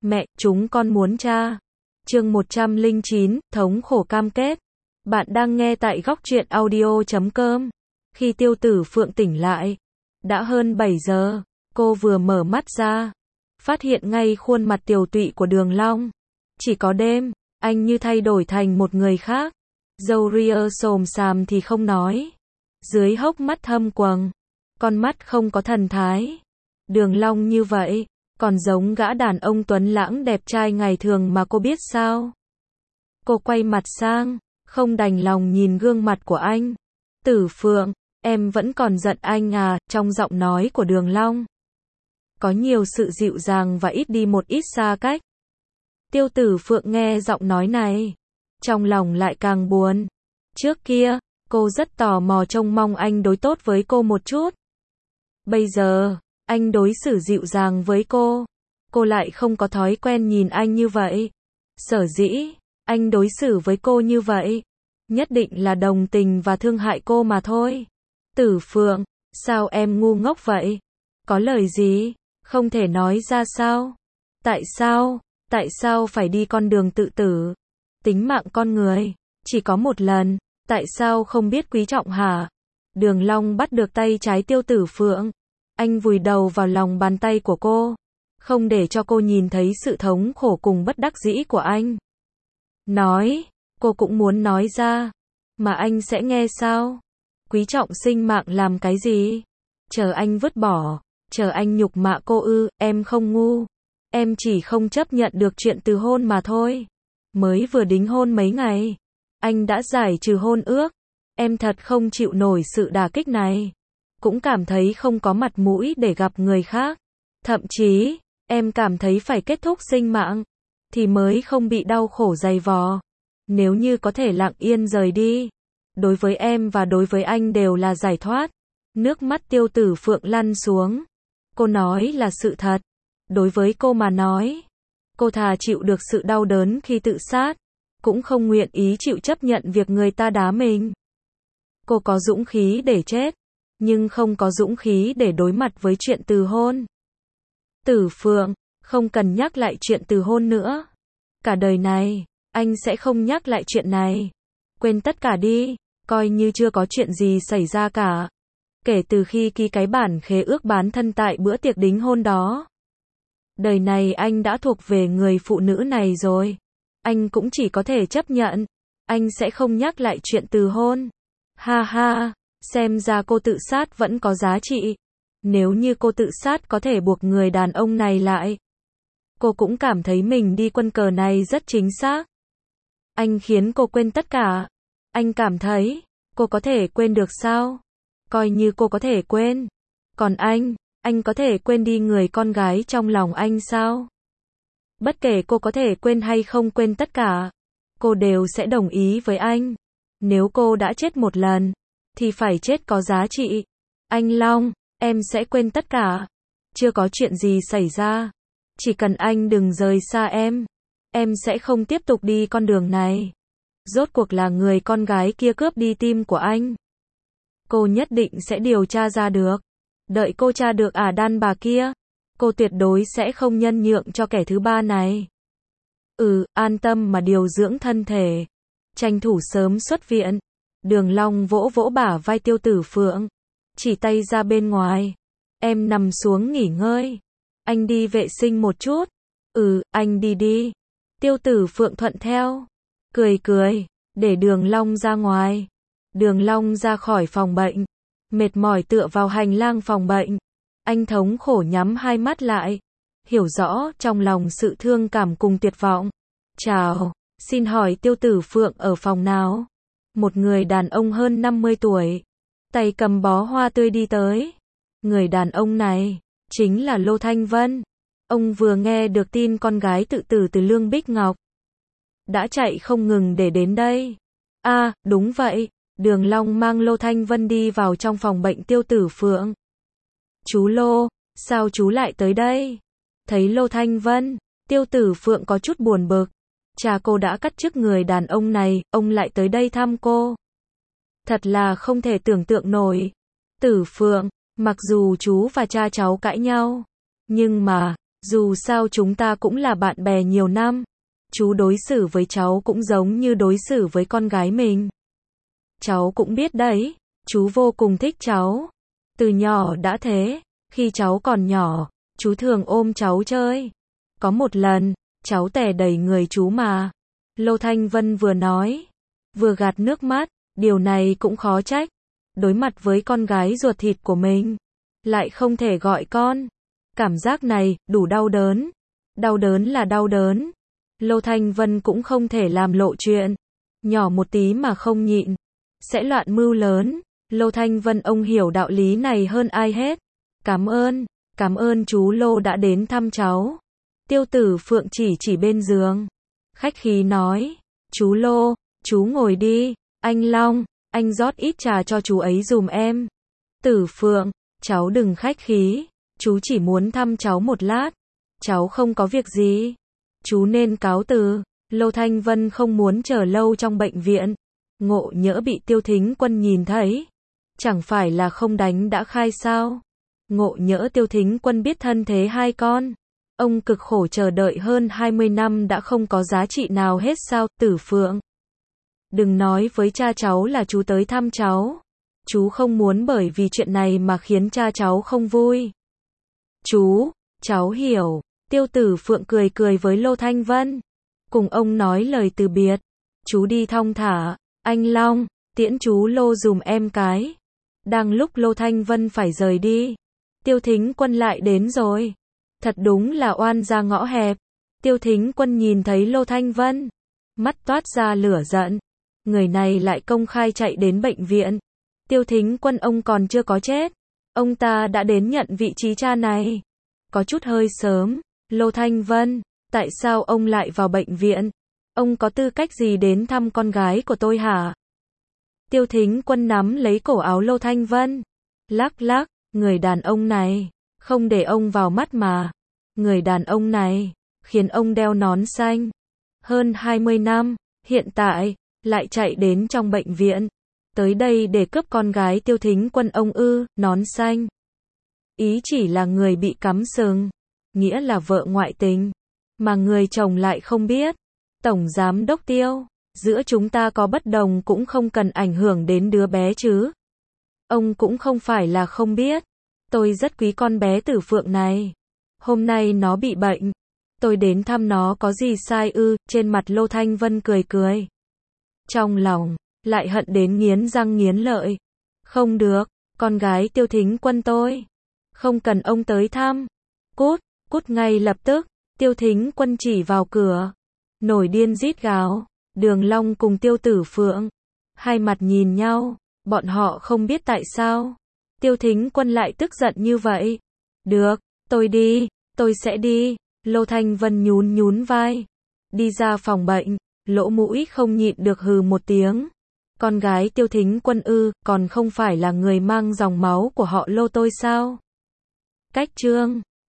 Mẹ, chúng con muốn cha. Chương 109, thống khổ cam kết. Bạn đang nghe tại góc truyện audio.com. Khi Tiêu Tử Phượng tỉnh lại, đã hơn 7 giờ, cô vừa mở mắt ra, phát hiện ngay khuôn mặt tiều tụy của Đường Long. Chỉ có đêm, anh như thay đổi thành một người khác. Râu ria xồm xàm thì không nói, dưới hốc mắt thâm quầng, con mắt không có thần thái. Đường Long như vậy, còn giống gã đàn ông tuấn lãng đẹp trai ngày thường mà cô biết sao? Cô quay mặt sang, không đành lòng nhìn gương mặt của anh. Tử Phượng, em vẫn còn giận anh à? Trong giọng nói của Đường Long có nhiều sự dịu dàng và ít đi một ít xa cách. Tiêu Tử Phượng nghe giọng nói này, trong lòng lại càng buồn. Trước kia, cô rất tò mò trông mong anh đối tốt với cô một chút. Bây giờ, anh đối xử dịu dàng với cô lại không có thói quen nhìn anh như vậy. Sở dĩ anh đối xử với cô như vậy, nhất định là đồng tình và thương hại cô mà thôi. Tử Phượng, sao em ngu ngốc vậy? Có lời gì không thể nói ra sao? Tại sao phải đi con đường tự tử? Tính mạng con người chỉ có một lần, tại sao không biết quý trọng hả? Đường Long bắt được tay trái Tiêu Tử Phượng, anh vùi đầu vào lòng bàn tay của cô, không để cho cô nhìn thấy sự thống khổ cùng bất đắc dĩ của anh. Nói, cô cũng muốn nói ra, mà anh sẽ nghe sao? Quý trọng sinh mạng làm cái gì? Chờ anh vứt bỏ, chờ anh nhục mạ cô ư? Em không ngu, em chỉ không chấp nhận được chuyện từ hôn mà thôi. Mới vừa đính hôn mấy ngày, anh đã giải trừ hôn ước. Em thật không chịu nổi sự đả kích này, cũng cảm thấy không có mặt mũi để gặp người khác. Thậm chí, em cảm thấy phải kết thúc sinh mạng, thì mới không bị đau khổ dày vò. Nếu như có thể lặng yên rời đi, đối với em và đối với anh đều là giải thoát. Nước mắt Tiêu Tử Phượng lăn xuống. Cô nói là sự thật. Đối với cô mà nói, cô thà chịu được sự đau đớn khi tự sát, cũng không nguyện ý chịu chấp nhận việc người ta đá mình. Cô có dũng khí để chết, nhưng không có dũng khí để đối mặt với chuyện từ hôn. Tử Phượng, không cần nhắc lại chuyện từ hôn nữa. Cả đời này, anh sẽ không nhắc lại chuyện này. Quên tất cả đi, coi như chưa có chuyện gì xảy ra cả. Kể từ khi ký cái bản khế ước bán thân tại bữa tiệc đính hôn đó, đời này anh đã thuộc về người phụ nữ này rồi. Anh cũng chỉ có thể chấp nhận, anh sẽ không nhắc lại chuyện từ hôn. Ha ha, xem ra cô tự sát vẫn có giá trị. Nếu như cô tự sát có thể buộc người đàn ông này lại, cô cũng cảm thấy mình đi quân cờ này rất chính xác. Anh khiến cô quên tất cả. Anh cảm thấy, cô có thể quên được sao? Coi như cô có thể quên. Còn anh có thể quên đi người con gái trong lòng anh sao? Bất kể cô có thể quên hay không quên tất cả, cô đều sẽ đồng ý với anh. Nếu cô đã chết một lần, thì phải chết có giá trị. Anh Long, em sẽ quên tất cả. Chưa có chuyện gì xảy ra. Chỉ cần anh đừng rời xa em sẽ không tiếp tục đi con đường này. Rốt cuộc là người con gái kia cướp đi tim của anh. Cô nhất định sẽ điều tra ra được. Đợi cô tra được đàn bà kia, cô tuyệt đối sẽ không nhân nhượng cho kẻ thứ ba này. An tâm mà điều dưỡng thân thể, tranh thủ sớm xuất viện. Đường Long vỗ vỗ bả vai Tiêu Tử Phượng, chỉ tay ra bên ngoài. Em nằm xuống nghỉ ngơi. Anh đi vệ sinh một chút. Anh đi. Tiêu Tử Phượng thuận theo, cười, để Đường Long ra ngoài. Đường Long ra khỏi phòng bệnh, mệt mỏi tựa vào hành lang phòng bệnh. Anh thống khổ nhắm hai mắt lại, hiểu rõ trong lòng sự thương cảm cùng tuyệt vọng. Chào, xin hỏi Tiêu Tử Phượng ở phòng nào? Một người đàn ông hơn 50 tuổi, tay cầm bó hoa tươi đi tới. Người đàn ông này chính là Lô Thanh Vân. Ông vừa nghe được tin con gái tự tử từ Lương Bích Ngọc, đã chạy không ngừng để đến đây. Đúng vậy. Đường Long mang Lô Thanh Vân đi vào trong phòng bệnh Tiêu Tử Phượng. Chú Lô, sao chú lại tới đây? Thấy Lô Thanh Vân, Tiêu Tử Phượng có chút buồn bực. Cha cô đã cắt chức người đàn ông này, ông lại tới đây thăm cô. Thật là không thể tưởng tượng nổi. Tử Phượng, mặc dù chú và cha cháu cãi nhau, nhưng mà, Dù sao chúng ta cũng là bạn bè nhiều năm. Chú đối xử với cháu cũng giống như đối xử với con gái mình. Cháu cũng biết đấy, chú vô cùng thích cháu. Từ nhỏ đã thế, khi cháu còn nhỏ, chú thường ôm cháu chơi. Có một lần, cháu tè đầy người chú mà. Lô Thanh Vân vừa nói, vừa gạt nước mắt, điều này cũng khó trách. Đối mặt với con gái ruột thịt của mình, lại không thể gọi con. Cảm giác này, đủ đau đớn. Đau đớn là đau đớn. Lô Thanh Vân cũng không thể làm lộ chuyện. Nhỏ một tí mà không nhịn, sẽ loạn mưu lớn. Lô Thanh Vân ông hiểu đạo lý này hơn ai hết. Cảm ơn chú Lô đã đến thăm cháu. Tiêu Tử Phượng chỉ bên giường. Khách khí nói, chú Lô, chú ngồi đi. Anh Long, anh rót ít trà cho chú ấy dùm em. Tử Phượng, cháu đừng khách khí. Chú chỉ muốn thăm cháu một lát. Cháu không có việc gì. Chú nên cáo từ. Lô Thanh Vân không muốn chờ lâu trong bệnh viện. Ngộ nhỡ bị Tiêu Thính Quân nhìn thấy. Chẳng phải là không đánh đã khai sao? Ngộ nhỡ Tiêu Thính Quân biết thân thế hai con. Ông cực khổ chờ đợi hơn 20 năm đã không có giá trị nào hết sao? Tử Phượng, đừng nói với cha cháu là chú tới thăm cháu. Chú không muốn bởi vì chuyện này mà khiến cha cháu không vui. Chú, cháu hiểu. Tiêu Tử Phượng cười với Lô Thanh Vân. Cùng ông nói lời từ biệt. Chú đi thong thả. Anh Long, tiễn chú Lô dùm em cái. Đang lúc Lô Thanh Vân phải rời đi, Tiêu Thính Quân lại đến rồi. Thật đúng là oan ra ngõ hẹp. Tiêu Thính Quân nhìn thấy Lô Thanh Vân, mắt toát ra lửa giận. Người này lại công khai chạy đến bệnh viện. Tiêu Thính Quân ông còn chưa có chết, ông ta đã đến nhận vị trí cha này. Có chút hơi sớm. Lô Thanh Vân, tại sao ông lại vào bệnh viện? Ông có tư cách gì đến thăm con gái của tôi hả? Tiêu Thính Quân nắm lấy cổ áo Lô Thanh Vân. Lắc, người đàn ông này, không để ông vào mắt mà. Người đàn ông này, khiến ông đeo nón xanh. Hơn 20 năm, hiện tại, lại chạy đến trong bệnh viện. Tới đây để cướp con gái Tiêu Thính Quân ông ư? Nón xanh. Ý chỉ là người bị cắm sừng. Nghĩa là vợ ngoại tình. Mà người chồng lại không biết. Tổng giám đốc Tiêu, giữa chúng ta có bất đồng cũng không cần ảnh hưởng đến đứa bé chứ. Ông cũng không phải là không biết. Tôi rất quý con bé Tử Phượng này. Hôm nay nó bị bệnh. Tôi đến thăm nó có gì sai ư? Trên mặt Lô Thanh Vân cười. Trong lòng, lại hận đến nghiến răng nghiến lợi. Không được, con gái Tiêu Thính Quân tôi. Không cần ông tới thăm. Cút ngay lập tức. Tiêu Thính Quân chỉ vào cửa. Nổi điên rít gào. Đường Long cùng Tiêu Tử Phượng, hai mặt nhìn nhau. Bọn họ không biết tại sao Tiêu Thính Quân lại tức giận như vậy. Được, tôi sẽ đi. Lô Thanh Vân nhún vai. Đi ra phòng bệnh, lỗ mũi không nhịn được hừ một tiếng. Con gái Tiêu Thính Quân ư? Còn không phải là người mang dòng máu của họ Lô tôi sao? Cách chương